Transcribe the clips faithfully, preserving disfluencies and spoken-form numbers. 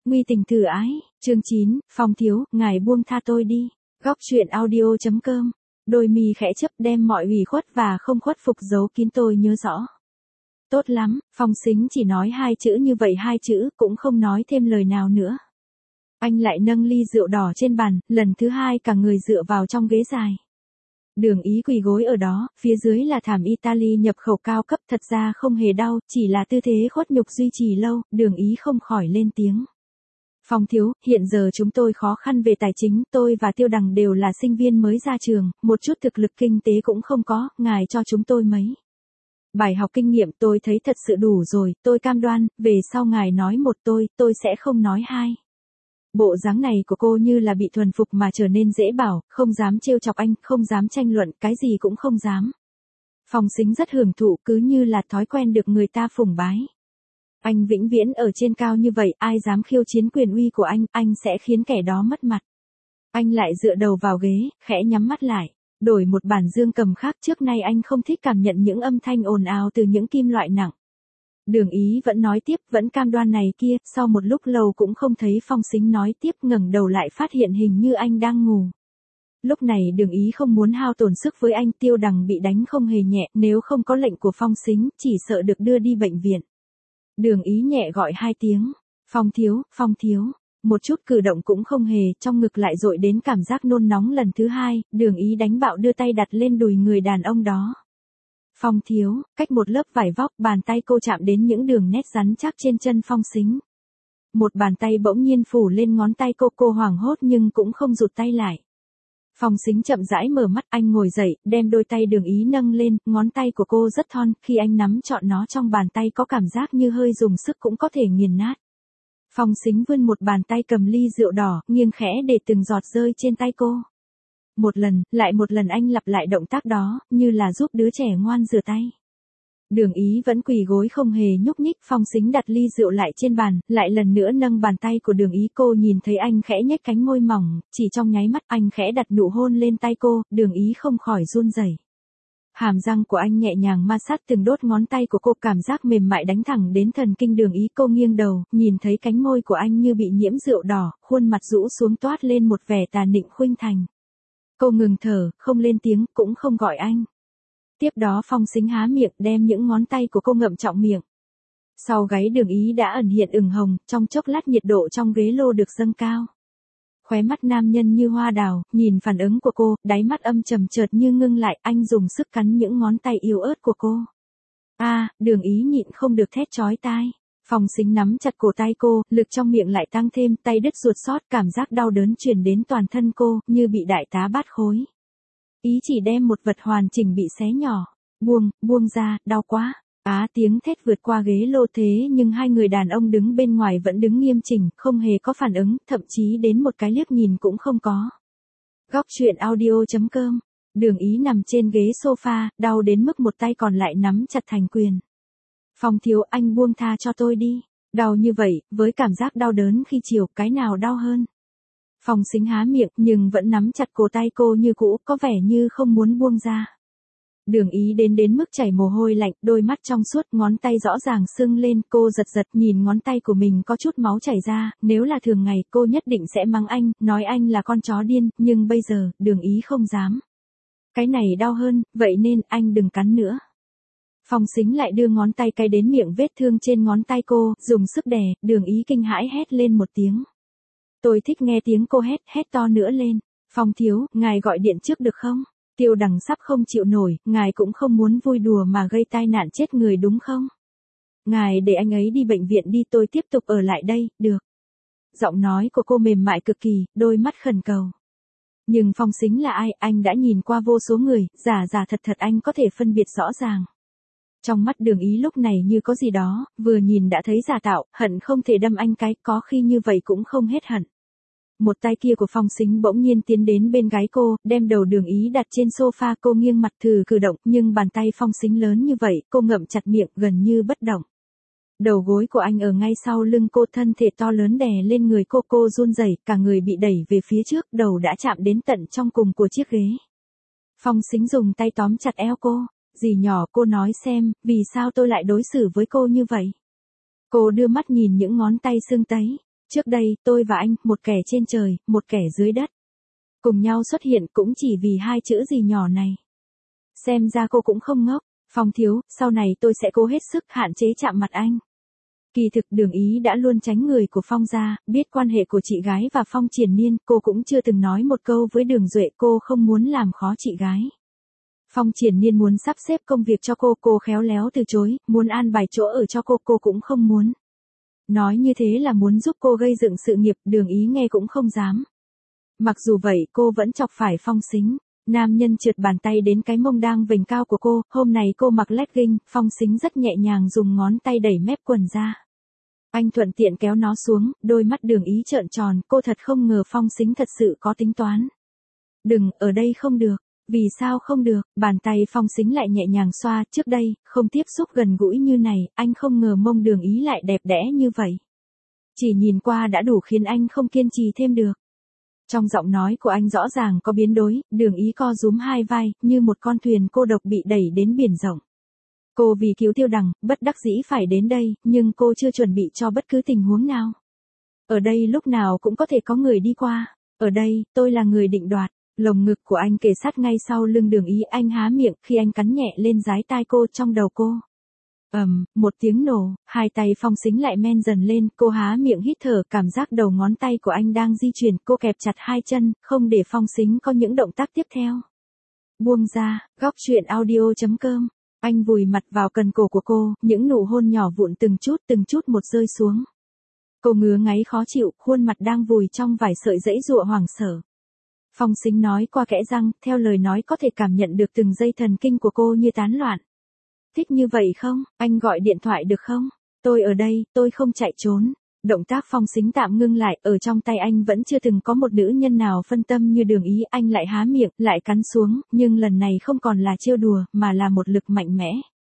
Nguy tình thử ái, chương chín, Phong thiếu, ngài buông tha tôi đi. Góc truyện audio.com. Đôi mi khẽ chấp đem mọi ủy khuất và không khuất phục giấu kín tôi nhớ rõ. Tốt lắm, Phong Sính chỉ nói hai chữ như vậy hai chữ cũng không nói thêm lời nào nữa. Anh lại nâng ly rượu đỏ trên bàn, lần thứ hai cả người dựa vào trong ghế dài. Đường Ý quỳ gối ở đó, phía dưới là thảm Italy nhập khẩu cao cấp, thật ra không hề đau, chỉ là tư thế khuất nhục duy trì lâu, Đường Ý không khỏi lên tiếng. Phong thiếu, hiện giờ chúng tôi khó khăn về tài chính, tôi và Tiêu Đằng đều là sinh viên mới ra trường, một chút thực lực kinh tế cũng không có, ngài cho chúng tôi mấy bài học kinh nghiệm, tôi thấy thật sự đủ rồi, tôi cam đoan, về sau ngài nói một tôi, tôi sẽ không nói hai. Bộ dáng này của cô như là bị thuần phục mà trở nên dễ bảo, không dám trêu chọc anh, không dám tranh luận, cái gì cũng không dám. Phong Sính rất hưởng thụ, cứ như là thói quen được người ta phụng bái. Anh vĩnh viễn ở trên cao như vậy, ai dám khiêu chiến quyền uy của anh, anh sẽ khiến kẻ đó mất mặt. Anh lại dựa đầu vào ghế, khẽ nhắm mắt lại, đổi một bản dương cầm khác, trước nay anh không thích cảm nhận những âm thanh ồn ào từ những kim loại nặng. Đường Ý vẫn nói tiếp, vẫn cam đoan này kia, sau một lúc lâu cũng không thấy Phong Sính nói tiếp, ngẩng đầu lại phát hiện hình như anh đang ngủ. Lúc này Đường Ý không muốn hao tổn sức với anh, Tiêu Đằng bị đánh không hề nhẹ, nếu không có lệnh của Phong Sính, chỉ sợ được đưa đi bệnh viện. Đường Ý nhẹ gọi hai tiếng, Phong thiếu, Phong thiếu, một chút cử động cũng không hề, trong ngực lại dội đến cảm giác nôn nóng lần thứ hai, Đường Ý đánh bạo đưa tay đặt lên đùi người đàn ông đó. Phong thiếu, cách một lớp vải vóc, bàn tay cô chạm đến những đường nét rắn chắc trên chân Phong Sính. Một bàn tay bỗng nhiên phủ lên ngón tay cô, cô hoảng hốt nhưng cũng không rụt tay lại. Phong Sính chậm rãi mở mắt, anh ngồi dậy, đem đôi tay Đường Ý nâng lên, ngón tay của cô rất thon, khi anh nắm trọn nó trong bàn tay có cảm giác như hơi dùng sức cũng có thể nghiền nát. Phong Sính vươn một bàn tay cầm ly rượu đỏ, nghiêng khẽ để từng giọt rơi trên tay cô. Một lần, lại một lần anh lặp lại động tác đó, như là giúp đứa trẻ ngoan rửa tay. Đường Ý vẫn quỳ gối không hề nhúc nhích, Phong Sính đặt ly rượu lại trên bàn, lại lần nữa nâng bàn tay của Đường Ý, cô nhìn thấy anh khẽ nhếch cánh môi mỏng, chỉ trong nháy mắt anh khẽ đặt nụ hôn lên tay cô, Đường Ý không khỏi run rẩy. Hàm răng của anh nhẹ nhàng ma sát từng đốt ngón tay của cô, cảm giác mềm mại đánh thẳng đến thần kinh Đường Ý, cô nghiêng đầu, nhìn thấy cánh môi của anh như bị nhiễm rượu đỏ, khuôn mặt rũ xuống toát lên một vẻ tà nịnh khuynh thành. Cô ngừng thở, không lên tiếng, cũng không gọi anh. Tiếp đó Phong Sính há miệng, đem những ngón tay của cô ngậm trọng miệng. Sau gáy Đường Ý đã ẩn hiện ửng hồng, trong chốc lát nhiệt độ trong ghế lô được dâng cao. Khóe mắt nam nhân như hoa đào, nhìn phản ứng của cô, đáy mắt âm trầm chợt như ngưng lại, anh dùng sức cắn những ngón tay yếu ớt của cô. A, à, Đường Ý nhịn không được thét chói tai. Phong Sính nắm chặt cổ tay cô, lực trong miệng lại tăng thêm, tay đứt ruột xót, cảm giác đau đớn truyền đến toàn thân cô, như bị đại tá bát khối. Ý chỉ đem một vật hoàn chỉnh bị xé nhỏ. Buông, buông ra, đau quá. Á tiếng thét vượt qua ghế lô, thế nhưng hai người đàn ông đứng bên ngoài vẫn đứng nghiêm chỉnh, không hề có phản ứng, thậm chí đến một cái liếc nhìn cũng không có. Góc truyện audio.com. Đường Ý nằm trên ghế sofa, đau đến mức một tay còn lại nắm chặt thành quyền. Phong thiếu, anh buông tha cho tôi đi. Đau như vậy, với cảm giác đau đớn khi chiều, cái nào đau hơn? Phong Sính há miệng, nhưng vẫn nắm chặt cổ tay cô như cũ, có vẻ như không muốn buông ra. Đường Ý đến đến mức chảy mồ hôi lạnh, đôi mắt trong suốt, ngón tay rõ ràng sưng lên, cô giật giật nhìn ngón tay của mình có chút máu chảy ra, nếu là thường ngày cô nhất định sẽ mắng anh, nói anh là con chó điên, nhưng bây giờ, Đường Ý không dám. Cái này đau hơn, vậy nên anh đừng cắn nữa. Phong Sính lại đưa ngón tay cái đến miệng vết thương trên ngón tay cô, dùng sức đè, Đường Ý kinh hãi hét lên một tiếng. Tôi thích nghe tiếng cô hét, hét to nữa lên. Phong thiếu, ngài gọi điện trước được không? Tiêu Đằng sắp không chịu nổi, ngài cũng không muốn vui đùa mà gây tai nạn chết người đúng không? Ngài để anh ấy đi bệnh viện đi, tôi tiếp tục ở lại đây, được. Giọng nói của cô mềm mại cực kỳ, đôi mắt khẩn cầu. Nhưng Phong Sính là ai, anh đã nhìn qua vô số người, giả giả thật thật anh có thể phân biệt rõ ràng. Trong mắt Đường Ý lúc này như có gì đó, vừa nhìn đã thấy giả tạo, hận không thể đâm anh cái, có khi như vậy cũng không hết hận. Một tay kia của Phong Sính bỗng nhiên tiến đến bên gáy cô, đem đầu Đường Ý đặt trên sofa, cô nghiêng mặt thử cử động, nhưng bàn tay Phong Sính lớn như vậy, cô ngậm chặt miệng, gần như bất động. Đầu gối của anh ở ngay sau lưng cô, thân thể to lớn đè lên người cô, cô run rẩy, cả người bị đẩy về phía trước, đầu đã chạm đến tận trong cùng của chiếc ghế. Phong Sính dùng tay tóm chặt eo cô. Dì nhỏ, cô nói xem, vì sao tôi lại đối xử với cô như vậy? Cô đưa mắt nhìn những ngón tay sưng tấy. Trước đây, tôi và anh, một kẻ trên trời, một kẻ dưới đất. Cùng nhau xuất hiện cũng chỉ vì hai chữ gì nhỏ này. Xem ra cô cũng không ngốc. Phong thiếu, sau này tôi sẽ cố hết sức hạn chế chạm mặt anh. Kỳ thực Đường Ý đã luôn tránh người của Phong gia, biết quan hệ của chị gái và Phong Triển Nhiên, cô cũng chưa từng nói một câu với Đường Duệ, cô không muốn làm khó chị gái. Phong Triển Nhiên muốn sắp xếp công việc cho cô, cô khéo léo từ chối, muốn an bài chỗ ở cho cô, cô cũng không muốn. Nói như thế là muốn giúp cô gây dựng sự nghiệp, Đường Ý nghe cũng không dám. Mặc dù vậy cô vẫn chọc phải Phong Sính. Nam nhân trượt bàn tay đến cái mông đang vểnh cao của cô, hôm nay cô mặc legging, Phong Sính rất nhẹ nhàng dùng ngón tay đẩy mép quần ra. Anh thuận tiện kéo nó xuống, đôi mắt Đường Ý trợn tròn, cô thật không ngờ Phong Sính thật sự có tính toán. Đừng, ở đây không được. Vì sao không được, bàn tay Phong Sính lại nhẹ nhàng xoa, trước đây, không tiếp xúc gần gũi như này, anh không ngờ mông Đường Ý lại đẹp đẽ như vậy. Chỉ nhìn qua đã đủ khiến anh không kiên trì thêm được. Trong giọng nói của anh rõ ràng có biến đổi, Đường Ý co rúm hai vai, như một con thuyền cô độc bị đẩy đến biển rộng. Cô vì cứu Tiêu Đằng, bất đắc dĩ phải đến đây, nhưng cô chưa chuẩn bị cho bất cứ tình huống nào. Ở đây lúc nào cũng có thể có người đi qua. Ở đây, tôi là người định đoạt. Lồng ngực của anh kề sát ngay sau lưng Đường Ý, anh há miệng khi anh cắn nhẹ lên dái tai cô trong đầu cô. Ầm, um, một tiếng nổ, hai tay Phong Sính lại men dần lên, cô há miệng hít thở, cảm giác đầu ngón tay của anh đang di chuyển, cô kẹp chặt hai chân, không để Phong Sính có những động tác tiếp theo. Buông ra, góc truyện audio chấm com. Anh vùi mặt vào cần cổ của cô, những nụ hôn nhỏ vụn từng chút từng chút một rơi xuống. Cô ngứa ngáy khó chịu, khuôn mặt đang vùi trong vài sợi dãy giụa hoảng sợ. Phong Sính nói qua kẽ răng, theo lời nói có thể cảm nhận được từng dây thần kinh của cô như tán loạn. Thích như vậy không? Anh gọi điện thoại được không? Tôi ở đây, tôi không chạy trốn. Động tác Phong Sính tạm ngưng lại, ở trong tay anh vẫn chưa từng có một nữ nhân nào phân tâm như Đường Ý, anh lại há miệng, lại cắn xuống, nhưng lần này không còn là trêu đùa, mà là một lực mạnh mẽ.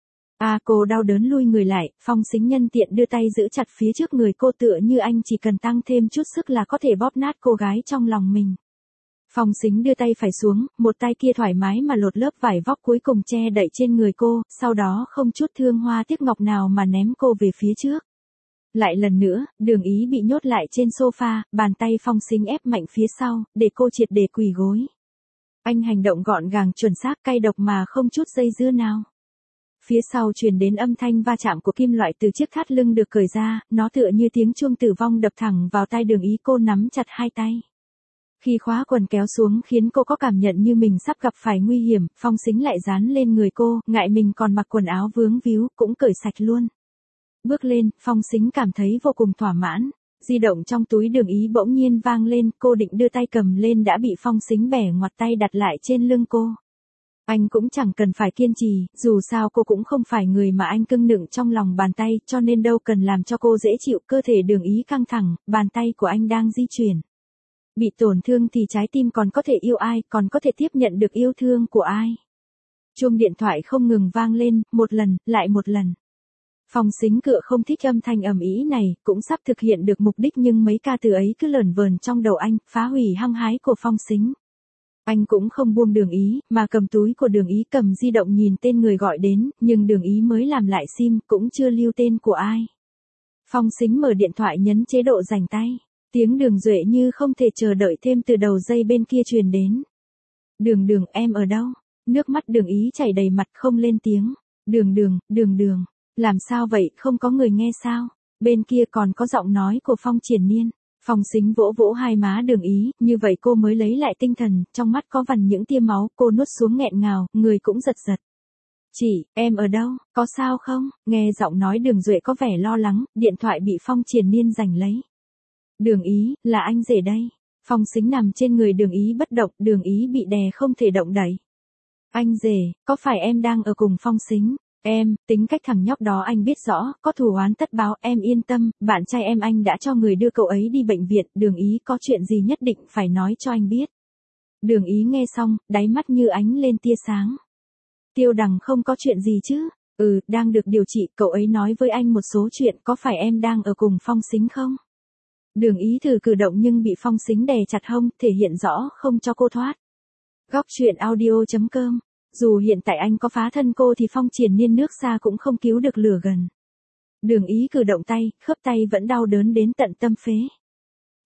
À, cô đau đớn lui người lại, Phong Sính nhân tiện đưa tay giữ chặt phía trước người cô, tựa như anh chỉ cần tăng thêm chút sức là có thể bóp nát cô gái trong lòng mình. Phong Sính đưa tay phải xuống, một tay kia thoải mái mà lột lớp vải vóc cuối cùng che đậy trên người cô, sau đó không chút thương hoa tiếc ngọc nào mà ném cô về phía trước. Lại lần nữa, Đường Ý bị nhốt lại trên sofa, bàn tay Phong Sính ép mạnh phía sau, để cô triệt để quỳ gối. Anh hành động gọn gàng chuẩn xác, cay độc mà không chút dây dưa nào. Phía sau truyền đến âm thanh va chạm của kim loại từ chiếc thắt lưng được cởi ra, nó tựa như tiếng chuông tử vong đập thẳng vào tai Đường Ý, cô nắm chặt hai tay. Khi khóa quần kéo xuống khiến cô có cảm nhận như mình sắp gặp phải nguy hiểm, Phong Sính lại dán lên người cô, ngại mình còn mặc quần áo vướng víu, cũng cởi sạch luôn. Bước lên, Phong Sính cảm thấy vô cùng thỏa mãn. Di động trong túi Đường Ý bỗng nhiên vang lên, cô định đưa tay cầm lên đã bị Phong Sính bẻ ngoặt tay đặt lại trên lưng cô. Anh cũng chẳng cần phải kiên trì, dù sao cô cũng không phải người mà anh cưng nựng trong lòng bàn tay, cho nên đâu cần làm cho cô dễ chịu, cơ thể Đường Ý căng thẳng, bàn tay của anh đang di chuyển. Bị tổn thương thì trái tim còn có thể yêu ai, còn có thể tiếp nhận được yêu thương của ai. Chuông điện thoại không ngừng vang lên, một lần, lại một lần. Phong Sính cựa không thích âm thanh ầm ĩ này, cũng sắp thực hiện được mục đích nhưng mấy ca từ ấy cứ lởn vởn trong đầu anh, phá hủy hăng hái của Phong Sính. Anh cũng không buông Đường Ý, mà cầm túi của Đường Ý, cầm di động nhìn tên người gọi đến, nhưng Đường Ý mới làm lại sim, cũng chưa lưu tên của ai. Phong Sính mở điện thoại nhấn chế độ dành tay. Tiếng Đường Duệ như không thể chờ đợi thêm từ đầu dây bên kia truyền đến. Đường Đường, em ở đâu? Nước mắt Đường Ý chảy đầy mặt không lên tiếng. Đường Đường, Đường Đường, làm sao vậy, không có người nghe sao? Bên kia còn có giọng nói của Phong Triển Nhiên. Phong Sính vỗ vỗ hai má Đường Ý, như vậy cô mới lấy lại tinh thần, trong mắt có vằn những tia máu, cô nuốt xuống nghẹn ngào, người cũng giật giật. Chị, em ở đâu, có sao không? Nghe giọng nói Đường Duệ có vẻ lo lắng, điện thoại bị Phong Triển Nhiên giành lấy. Đường Ý, là anh rể đây. Phong Sính nằm trên người Đường Ý bất động, Đường Ý bị đè không thể động đậy. Anh rể, có phải em đang ở cùng Phong Sính? Em, tính cách thằng nhóc đó anh biết rõ, có thù oán tất báo, em yên tâm, bạn trai em anh đã cho người đưa cậu ấy đi bệnh viện, Đường Ý có chuyện gì nhất định phải nói cho anh biết. Đường Ý nghe xong, đáy mắt như ánh lên tia sáng. Tiêu Đằng không có chuyện gì chứ? Ừ, đang được điều trị, cậu ấy nói với anh một số chuyện, có phải em đang ở cùng Phong Sính không? Đường Ý thử cử động nhưng bị Phong Sính đè chặt hông, thể hiện rõ không cho cô thoát. Góc truyện audio chấm com. Dù hiện tại anh có phá thân cô thì Phong Triển Nhiên nước xa cũng không cứu được lửa gần. Đường Ý cử động tay, khớp tay vẫn đau đớn đến tận tâm phế.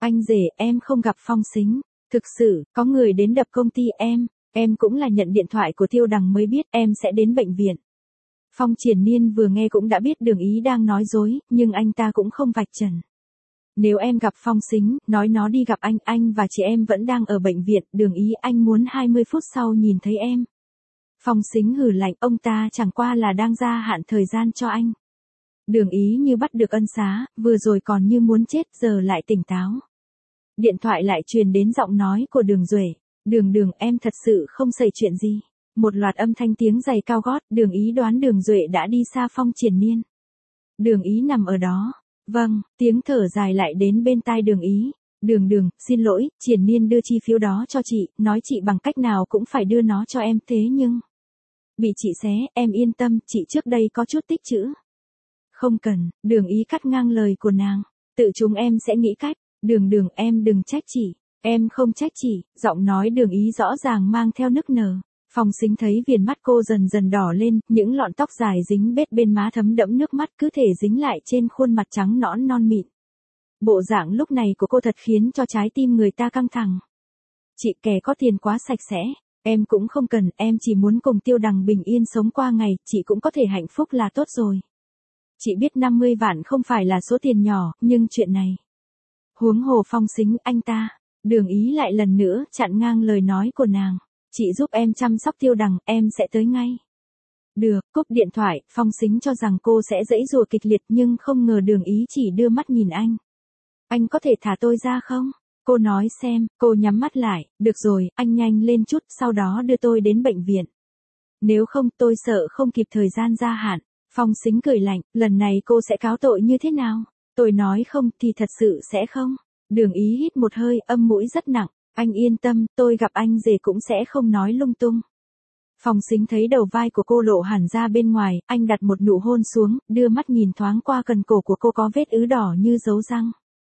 Anh rể, em không gặp Phong Sính. Thực sự, có người đến đập công ty em. Em cũng là nhận điện thoại của Tiêu Đằng mới biết em sẽ đến bệnh viện. Phong Triển Nhiên vừa nghe cũng đã biết Đường Ý đang nói dối, nhưng anh ta cũng không vạch trần. Nếu em gặp Phong Sính, nói nó đi gặp anh, anh và chị em vẫn đang ở bệnh viện, Đường Ý anh muốn hai mươi phút sau nhìn thấy em. Phong Sính hừ lạnh, ông ta chẳng qua là đang gia hạn thời gian cho anh. Đường Ý như bắt được ân xá, vừa rồi còn như muốn chết giờ lại tỉnh táo. Điện thoại lại truyền đến giọng nói của Đường Duệ. Đường Đường, em thật sự không xảy chuyện gì. Một loạt âm thanh tiếng giày cao gót, Đường Ý đoán Đường Duệ đã đi xa Phong Triển Nhiên. Đường Ý nằm ở đó. Vâng, tiếng thở dài lại đến bên tai Đường Ý. Đường Đường, xin lỗi, Triển Nhiên đưa chi phiếu đó cho chị, nói chị bằng cách nào cũng phải đưa nó cho em, thế nhưng... Bị chị xé, em yên tâm, chị trước đây có chút tích trữ. Không cần, Đường Ý cắt ngang lời của nàng. Tự chúng em sẽ nghĩ cách. Đường Đường, em đừng trách chị. Em không trách chị, giọng nói Đường Ý rõ ràng mang theo nức nở. Phong Sính thấy viền mắt cô dần dần đỏ lên, những lọn tóc dài dính bết bên má thấm đẫm nước mắt cứ thể dính lại trên khuôn mặt trắng nõn non mịn. Bộ dạng lúc này của cô thật khiến cho trái tim người ta căng thẳng. Chị kẻ có tiền quá sạch sẽ, em cũng không cần, em chỉ muốn cùng Tiêu Đằng bình yên sống qua ngày, chị cũng có thể hạnh phúc là tốt rồi. Chị biết năm mươi vạn không phải là số tiền nhỏ, nhưng chuyện này. Huống hồ Phong Sính, anh ta. Đường Ý lại lần nữa chặn ngang lời nói của nàng. Chị giúp em chăm sóc Tiêu Đằng, em sẽ tới ngay. Được, cúp điện thoại, Phong Sính cho rằng cô sẽ giãy giụa kịch liệt nhưng không ngờ Đường Ý chỉ đưa mắt nhìn anh. Anh có thể thả tôi ra không? Cô nói xem, cô nhắm mắt lại, được rồi, anh nhanh lên chút, sau đó đưa tôi đến bệnh viện. Nếu không tôi sợ không kịp thời gian gia hạn. Phong Sính cười lạnh, lần này cô sẽ cáo tội như thế nào? Tôi nói không thì thật sự sẽ không. Đường Ý hít một hơi, âm mũi rất nặng. Anh yên tâm, tôi gặp anh rể cũng sẽ không nói lung tung. Phong Sính thấy đầu vai của cô lộ hẳn ra bên ngoài, anh đặt một nụ hôn xuống, đưa mắt nhìn thoáng qua cần cổ của cô có vết ứ đỏ như dấu răng.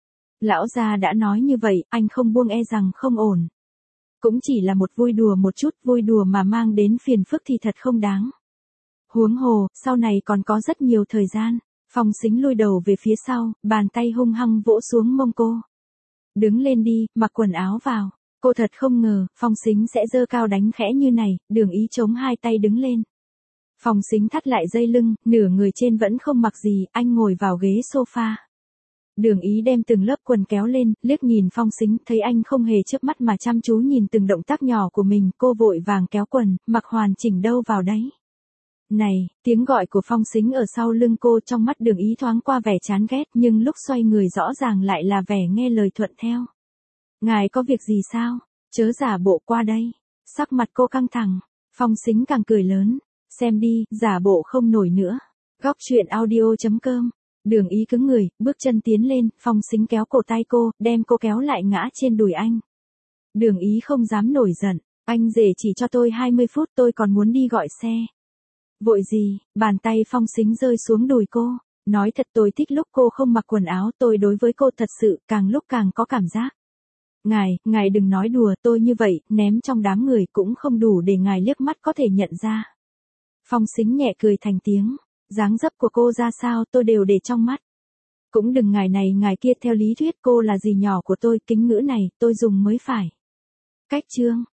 Lão gia đã nói như vậy, anh không buông e rằng không ổn. Cũng chỉ là một vui đùa một chút, vui đùa mà mang đến phiền phức thì thật không đáng. Huống hồ, sau này còn có rất nhiều thời gian. Phong Sính lùi đầu về phía sau, bàn tay hung hăng vỗ xuống mông cô. Đứng lên đi, mặc quần áo vào. Cô thật không ngờ, Phong Sính sẽ giơ cao đánh khẽ như này, Đường Ý chống hai tay đứng lên. Phong Sính thắt lại dây lưng, nửa người trên vẫn không mặc gì, anh ngồi vào ghế sofa. Đường Ý đem từng lớp quần kéo lên, liếc nhìn Phong Sính, thấy anh không hề chớp mắt mà chăm chú nhìn từng động tác nhỏ của mình, cô vội vàng kéo quần, mặc hoàn chỉnh đâu vào đấy. Này, tiếng gọi của Phong Sính ở sau lưng cô, trong mắt Đường Ý thoáng qua vẻ chán ghét, nhưng lúc xoay người rõ ràng lại là vẻ nghe lời thuận theo. Ngài có việc gì sao? Chớ giả bộ qua đây. Sắc mặt cô căng thẳng. Phong Sính càng cười lớn. Xem đi, giả bộ không nổi nữa. Góc truyện audio chấm com. Đường Ý cứng người, bước chân tiến lên, Phong Sính kéo cổ tay cô, đem cô kéo lại ngã trên đùi anh. Đường Ý không dám nổi giận. Anh rể chỉ cho tôi hai mươi phút, tôi còn muốn đi gọi xe. Vội gì? Bàn tay Phong Sính rơi xuống đùi cô. Nói thật, tôi thích lúc cô không mặc quần áo, tôi đối với cô thật sự càng lúc càng có cảm giác. Ngài, ngài đừng nói đùa, tôi như vậy, ném trong đám người cũng không đủ để ngài liếc mắt có thể nhận ra. Phong Sính nhẹ cười thành tiếng. Dáng dấp của cô ra sao tôi đều để trong mắt. Cũng đừng ngài này ngài kia, theo lý thuyết cô là dì nhỏ của tôi, kính ngữ này tôi dùng mới phải. Cách chương.